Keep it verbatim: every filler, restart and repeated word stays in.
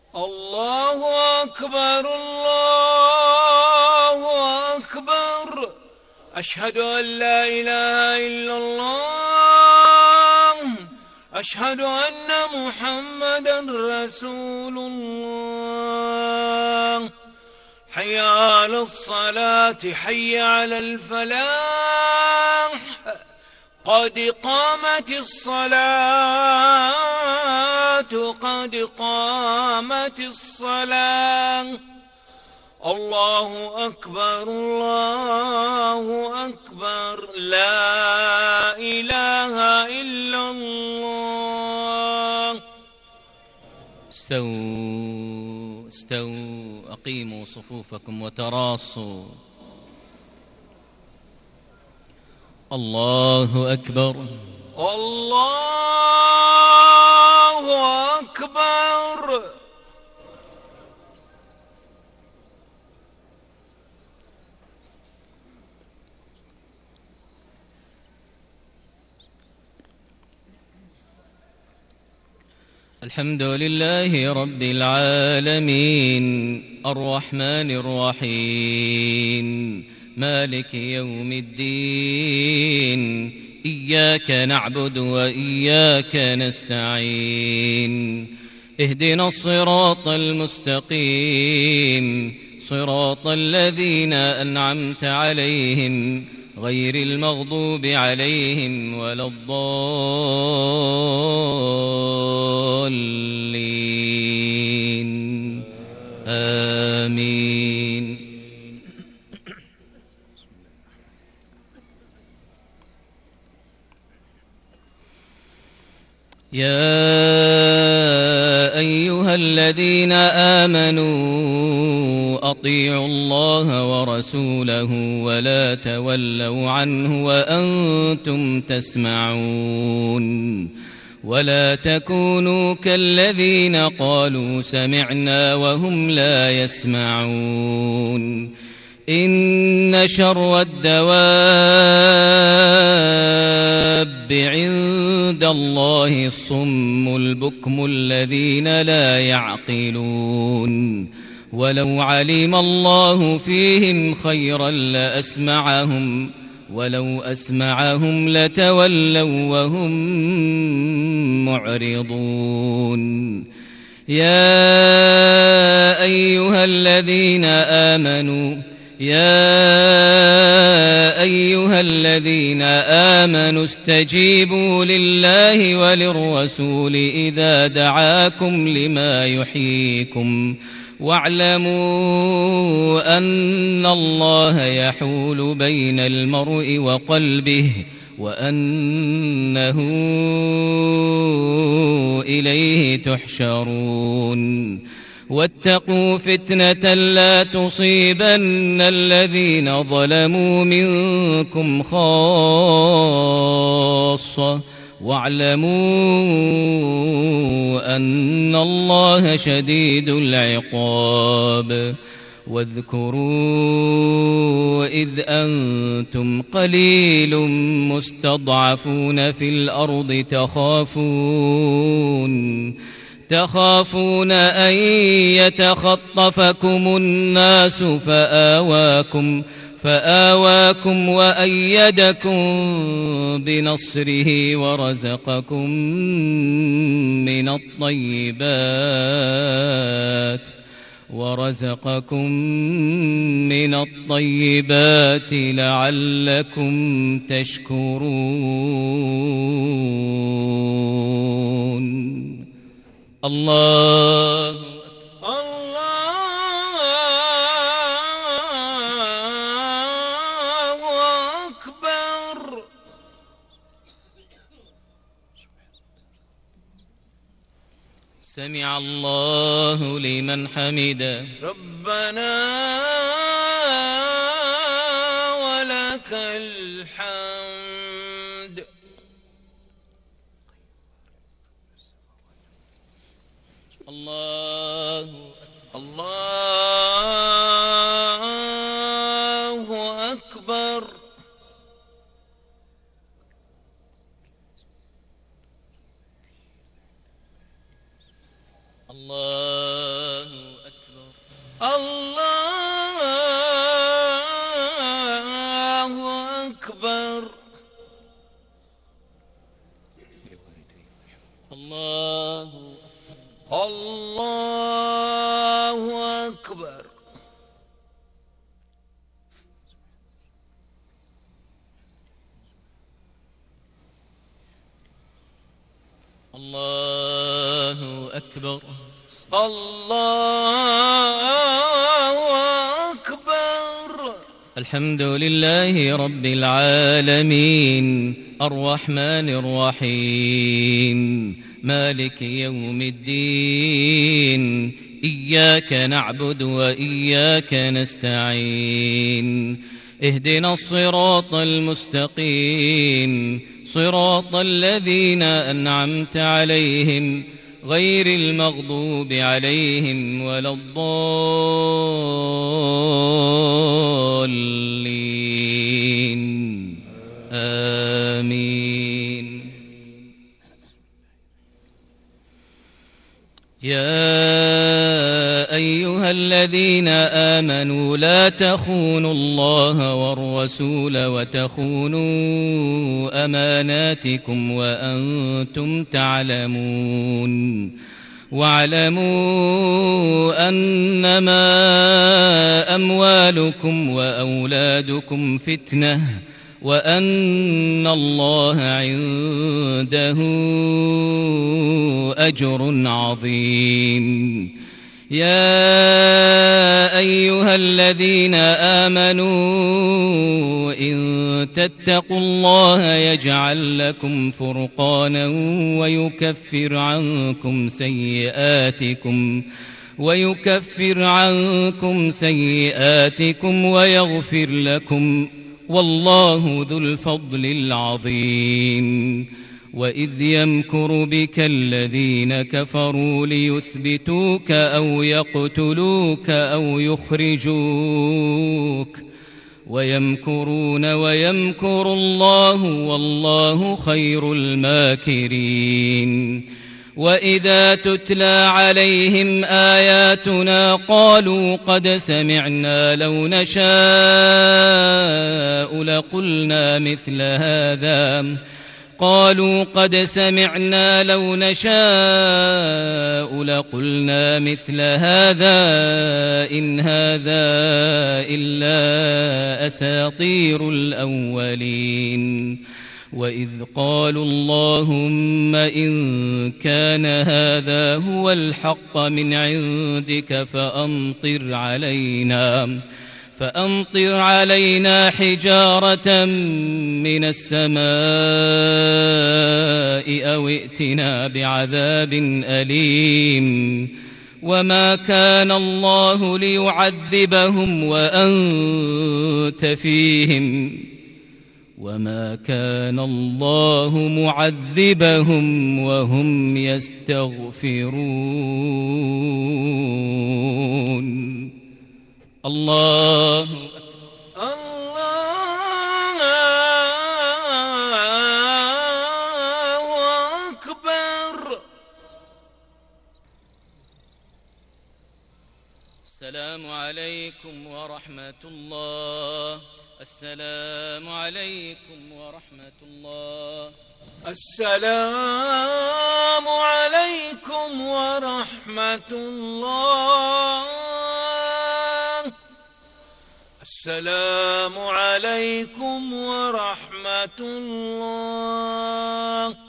الله أكبر الله أكبر. أشهد أن لا إله إلا الله. أشهد أن محمدا رسول الله. حي على الصلاة حي على الفلاح. قد قامت الصلاة قد قامت الصلاة. الله أكبر الله أكبر. لا إله إلا الله. استووا استووا أقيموا صفوفكم وتراصوا. الله أكبر الله أكبر. الحمد لله رب العالمين الرحمن الرحيم مالك يوم الدين. إياك نعبد وإياك نستعين. اهدنا الصراط المستقيم صراط الذين أنعمت عليهم غير المغضوب عليهم ولا الضالين. آمين. يا أيها الذين آمنوا أطيعوا الله ورسوله ولا تولوا عنه وأنتم تسمعون. ولا تكونوا كالذين قالوا سمعنا وهم لا يسمعون. إن شر الدواب عند الله الصم البكم الذين لا يعقلون. ولو علم الله فيهم خيرا لأسمعهم ولو أسمعهم لتولوا وهم معرضون. يا أيها الذين آمنوا يا أيها الذين آمنوا استجيبوا لله وللرسول إذا دعاكم لما يحييكم واعلموا أن الله يحول بين المرء وقلبه وأنه إليه تحشرون. واتقوا فتنة لا تصيبن الذين ظلموا منكم خاصة واعلموا أن الله شديد العقاب. واذكروا إذ أنتم قليل مستضعفون في الأرض تخافون تخافون أن يتخطفكم الناس فآواكم فآواكم وأيدكم بنصره ورزقكم من الطيبات ورزقكم من الطيبات لعلكم تشكرون. الله الله أكبر. سمع الله لمن حمده. ربنا ولك الحمد. الله الله أكبر. الله الله أكبر. الله أكبر. الله أكبر. الحمد لله رب العالمين الرحمن الرحيم مالك يوم الدين إياك نعبد وإياك نستعين اهدنا الصراط المستقيم صراط الذين أنعمت عليهم غير المغضوب عليهم ولا الضالين آمين. يا أيها الذين آمنوا لا تخونوا الله والرسول وتخونوا أماناتكم وأنتم تعلمون واعلموا أنما أموالكم وأولادكم فتنة وأن الله عنده أجر عظيم. يا أيها الذين آمنوا إن تتقوا الله يجعل لكم فرقانا ويكفر عنكم سيئاتكم ويكفر عنكم سيئاتكم ويغفر لكم والله ذو الفضل العظيم. وإذ يمكر بك الذين كفروا ليثبتوك أو يقتلوك أو يخرجوك ويمكرون ويمكر الله والله خير الماكرين. وإذا تتلى عليهم آياتنا قالوا قد سمعنا لو نشاء لقلنا مثل هذا قالوا قد سمعنا لو نشاء لقلنا مثل هذا إن هذا إلا أساطير الأولين. وإذ قالوا اللهم إن كان هذا هو الحق من عندك فأمطر علينا فأمطر علينا حجارة من السماء أو ائتنا بعذاب أليم. وما كان الله ليعذبهم وأنت فيهم وما كان الله معذبهم وهم يستغفرون. الله الله أكبر. السلام عليكم ورحمة الله. السلام عليكم ورحمة الله. السلام عليكم ورحمة الله. السلام عليكم ورحمة الله.